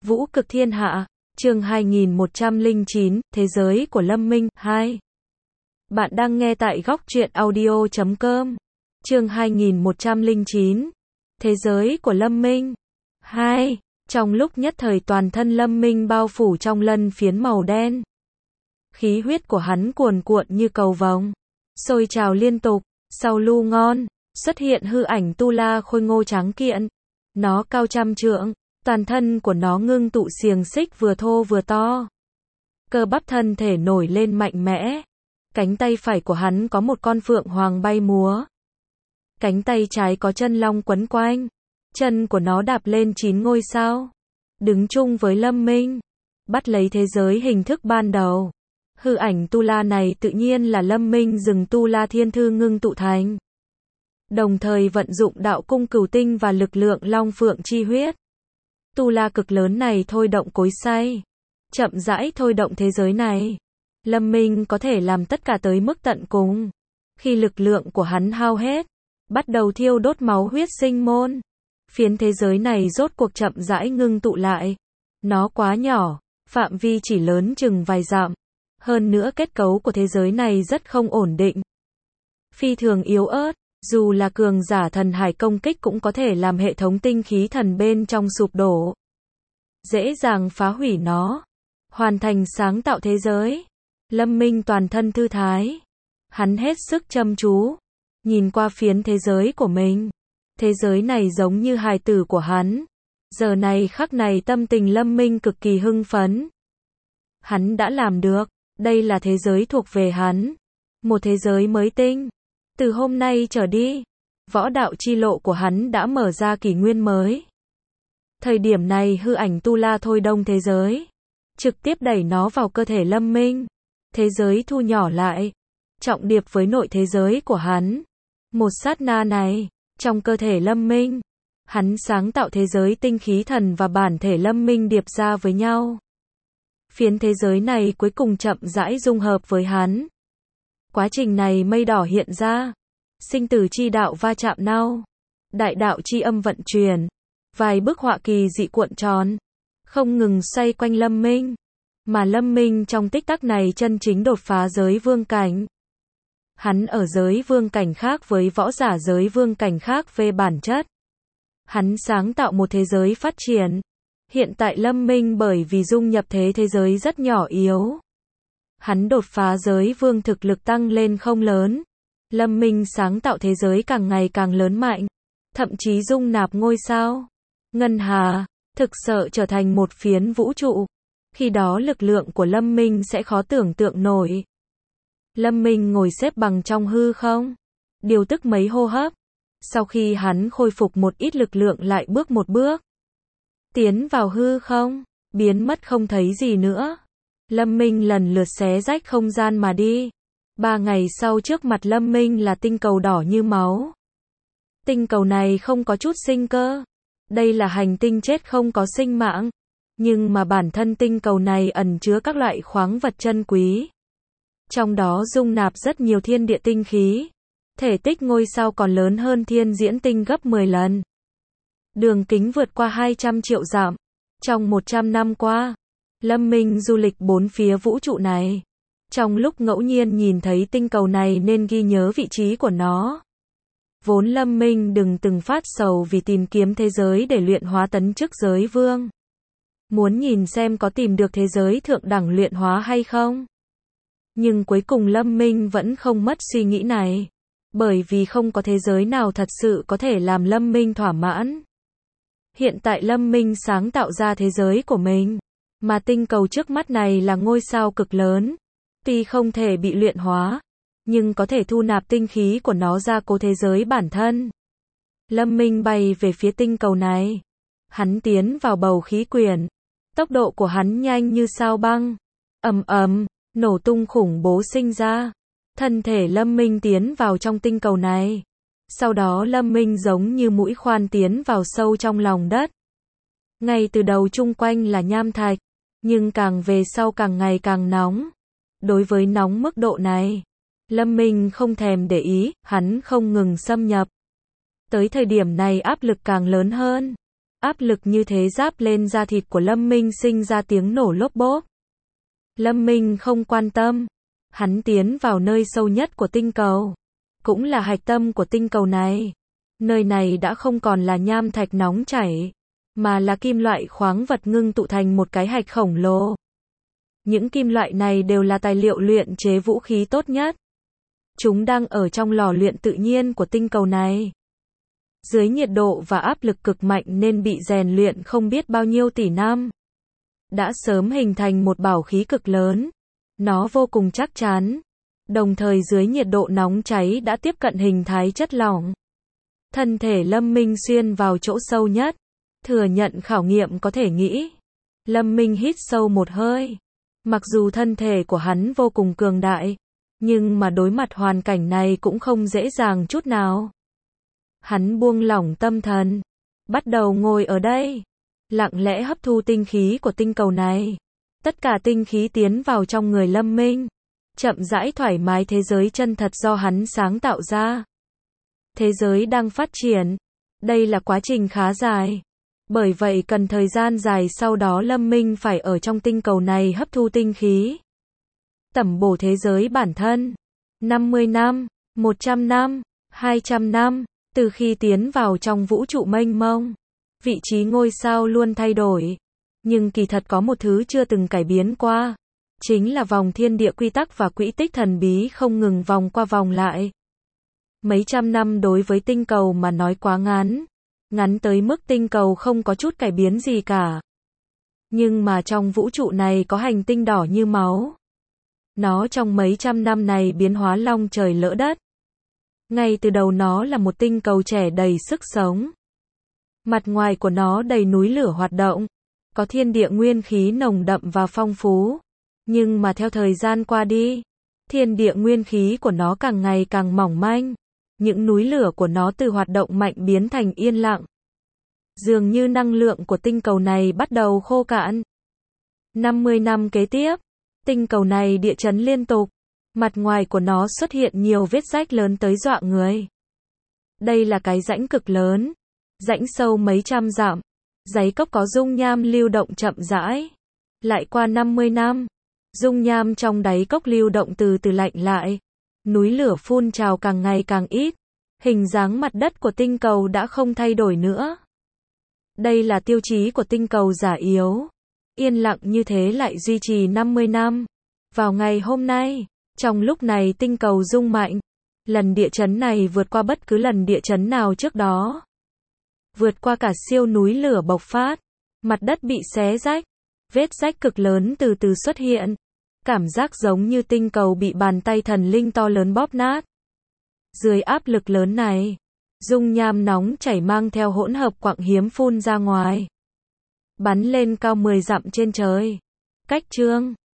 Vũ cực thiên hạ, chương 2109, Thế giới của Lâm Minh, 2. Bạn đang nghe tại góc truyện audio.com. Chương 2109, Thế giới của Lâm Minh, 2. Trong lúc nhất thời toàn thân Lâm Minh bao phủ trong lân phiến màu đen. Khí huyết của hắn cuồn cuộn như cầu vồng, sôi trào liên tục, sau Lu Ngon, xuất hiện hư ảnh Tu La khôi ngô tráng kiện. Nó cao trăm trượng, toàn thân của nó ngưng tụ xiềng xích vừa thô vừa to. Cơ bắp thân thể nổi lên mạnh mẽ. Cánh tay phải của hắn có một con phượng hoàng bay múa. Cánh tay trái có chân long quấn quanh. Chân của nó đạp lên 9 ngôi sao. Đứng chung với Lâm Minh. Bắt lấy thế giới hình thức ban đầu. Hư ảnh Tu La này tự nhiên là Lâm Minh dùng Tu La Thiên Thư ngưng tụ thành. Đồng thời vận dụng đạo cung cửu tinh và lực lượng long phượng chi huyết. Tu La cực lớn này thôi động cối xay. Chậm rãi thôi động thế giới này. Lâm Minh có thể làm tất cả tới mức tận cùng. Khi lực lượng của hắn hao hết, bắt đầu thiêu đốt máu huyết sinh môn. Phiến thế giới này rốt cuộc chậm rãi ngưng tụ lại. Nó quá nhỏ, phạm vi chỉ lớn chừng vài dặm. Hơn nữa kết cấu của thế giới này rất không ổn định. Phi thường yếu ớt, dù là cường giả thần hải công kích cũng có thể làm hệ thống tinh khí thần bên trong sụp đổ. Dễ dàng phá hủy nó. Hoàn thành sáng tạo thế giới. Lâm Minh toàn thân thư thái. Hắn hết sức chăm chú. Nhìn qua phiến thế giới của mình. Thế giới này giống như hài tử của hắn. Giờ này khắc này tâm tình Lâm Minh cực kỳ hưng phấn. Hắn đã làm được. Đây là thế giới thuộc về hắn. Một thế giới mới tinh. Từ hôm nay trở đi, võ đạo chi lộ của hắn đã mở ra kỷ nguyên mới. Thời điểm này hư ảnh Tu La thôi đông thế giới. Trực tiếp đẩy nó vào cơ thể Lâm Minh. Thế giới thu nhỏ lại. Trọng điệp với nội thế giới của hắn. Một sát na này, trong cơ thể Lâm Minh, hắn sáng tạo thế giới tinh khí thần và bản thể Lâm Minh điệp ra với nhau. Phiến thế giới này cuối cùng chậm rãi dung hợp với hắn. Quá trình này mây đỏ hiện ra. Sinh tử chi đạo va chạm nhau. Đại đạo chi âm vận chuyển. Vài bức họa kỳ dị cuộn tròn. Không ngừng xoay quanh Lâm Minh. Mà Lâm Minh trong tích tắc này chân chính đột phá giới vương cảnh. Hắn ở giới vương cảnh khác với võ giả giới vương cảnh khác về bản chất. Hắn sáng tạo một thế giới phát triển. Hiện tại Lâm Minh bởi vì dung nhập thế giới rất nhỏ yếu. Hắn đột phá giới vương thực lực tăng lên không lớn. Lâm Minh sáng tạo thế giới càng ngày càng lớn mạnh. Thậm chí dung nạp ngôi sao. Ngân hà, thực sự trở thành một phiến vũ trụ. Khi đó lực lượng của Lâm Minh sẽ khó tưởng tượng nổi. Lâm Minh ngồi xếp bằng trong hư không. Điều tức mấy hô hấp. Sau khi hắn khôi phục một ít lực lượng lại bước một bước. Tiến vào hư không, biến mất không thấy gì nữa. Lâm Minh lần lượt xé rách không gian mà đi. 3 ngày sau trước mặt Lâm Minh là tinh cầu đỏ như máu. Tinh cầu này không có chút sinh cơ. Đây là hành tinh chết không có sinh mạng. Nhưng mà bản thân tinh cầu này ẩn chứa các loại khoáng vật chân quý. Trong đó dung nạp rất nhiều thiên địa tinh khí. Thể tích ngôi sao còn lớn hơn thiên diễn tinh gấp 10 lần. Đường kính vượt qua 200 triệu dặm. Trong 100 năm qua, Lâm Minh du lịch bốn phía vũ trụ này. Trong lúc ngẫu nhiên nhìn thấy tinh cầu này nên ghi nhớ vị trí của nó. Vốn Lâm Minh đừng từng phát sầu vì tìm kiếm thế giới để luyện hóa tấn chức giới vương. Muốn nhìn xem có tìm được thế giới thượng đẳng luyện hóa hay không. Nhưng cuối cùng Lâm Minh vẫn không mất suy nghĩ này. Bởi vì không có thế giới nào thật sự có thể làm Lâm Minh thỏa mãn. Hiện tại Lâm Minh sáng tạo ra thế giới của mình. Mà tinh cầu trước mắt này là ngôi sao cực lớn. Tuy không thể bị luyện hóa, nhưng có thể thu nạp tinh khí của nó ra cố thế giới bản thân. Lâm Minh bay về phía tinh cầu này. Hắn tiến vào bầu khí quyển. Tốc độ của hắn nhanh như sao băng. Ầm ầm, nổ tung khủng bố sinh ra. Thân thể Lâm Minh tiến vào trong tinh cầu này. Sau đó Lâm Minh giống như mũi khoan tiến vào sâu trong lòng đất. Ngay từ đầu chung quanh là nham thạch, nhưng càng về sau càng ngày càng nóng. Đối với nóng mức độ này, Lâm Minh không thèm để ý, hắn không ngừng xâm nhập. Tới thời điểm này áp lực càng lớn hơn. Áp lực như thế giáp lên da thịt của Lâm Minh sinh ra tiếng nổ lốp bốp. Lâm Minh không quan tâm. Hắn tiến vào nơi sâu nhất của tinh cầu. Cũng là hạch tâm của tinh cầu này. Nơi này đã không còn là nham thạch nóng chảy, mà là kim loại khoáng vật ngưng tụ thành một cái hạch khổng lồ. Những kim loại này đều là tài liệu luyện chế vũ khí tốt nhất. Chúng đang ở trong lò luyện tự nhiên của tinh cầu này. Dưới nhiệt độ và áp lực cực mạnh nên bị rèn luyện không biết bao nhiêu tỷ năm. Đã sớm hình thành một bảo khí cực lớn. Nó vô cùng chắc chắn. Đồng thời dưới nhiệt độ nóng cháy đã tiếp cận hình thái chất lỏng. Thân thể Lâm Minh xuyên vào chỗ sâu nhất. Thừa nhận khảo nghiệm có thể nghĩ. Lâm Minh hít sâu một hơi. Mặc dù thân thể của hắn vô cùng cường đại, nhưng mà đối mặt hoàn cảnh này cũng không dễ dàng chút nào. Hắn buông lỏng tâm thần, bắt đầu ngồi ở đây, lặng lẽ hấp thu tinh khí của tinh cầu này. Tất cả tinh khí tiến vào trong người Lâm Minh, chậm rãi thoải mái thế giới chân thật do hắn sáng tạo ra. Thế giới đang phát triển, đây là quá trình khá dài. Bởi vậy cần thời gian dài sau đó Lâm Minh phải ở trong tinh cầu này hấp thu tinh khí. Tẩm bổ thế giới bản thân. 50 năm, 100 năm, 200 năm, từ khi tiến vào trong vũ trụ mênh mông, vị trí ngôi sao luôn thay đổi. Nhưng kỳ thật có một thứ chưa từng cải biến qua. Chính là vòng thiên địa quy tắc và quỹ tích thần bí không ngừng vòng qua vòng lại. Mấy trăm năm đối với tinh cầu mà nói quá ngắn. Ngắn tới mức tinh cầu không có chút cải biến gì cả. Nhưng mà trong vũ trụ này có hành tinh đỏ như máu. Nó trong mấy trăm năm này biến hóa long trời lỡ đất. Ngay từ đầu nó là một tinh cầu trẻ đầy sức sống. Mặt ngoài của nó đầy núi lửa hoạt động. Có thiên địa nguyên khí nồng đậm và phong phú. Nhưng mà theo thời gian qua đi, thiên địa nguyên khí của nó càng ngày càng mỏng manh. Những núi lửa của nó từ hoạt động mạnh biến thành yên lặng. Dường như năng lượng của tinh cầu này bắt đầu khô cạn. 50 năm kế tiếp, tinh cầu này địa chấn liên tục. Mặt ngoài của nó xuất hiện nhiều vết rách lớn tới dọa người. Đây là cái rãnh cực lớn. Rãnh sâu mấy trăm dặm. Đáy cốc có dung nham lưu động chậm rãi. Lại qua 50 năm, dung nham trong đáy cốc lưu động từ từ lạnh lại. Núi lửa phun trào càng ngày càng ít. Hình dáng mặt đất của tinh cầu đã không thay đổi nữa. Đây là tiêu chí của tinh cầu già yếu. Yên lặng như thế lại duy trì 50 năm. Vào ngày hôm nay, trong lúc này tinh cầu rung mạnh. Lần địa chấn này vượt qua bất cứ lần địa chấn nào trước đó. Vượt qua cả siêu núi lửa bộc phát. Mặt đất bị xé rách. Vết rách cực lớn từ từ xuất hiện. Cảm giác giống như tinh cầu bị bàn tay thần linh to lớn bóp nát. Dưới áp lực lớn này, dung nham nóng chảy mang theo hỗn hợp quặng hiếm phun ra ngoài. Bắn lên cao 10 dặm trên trời. Cách chương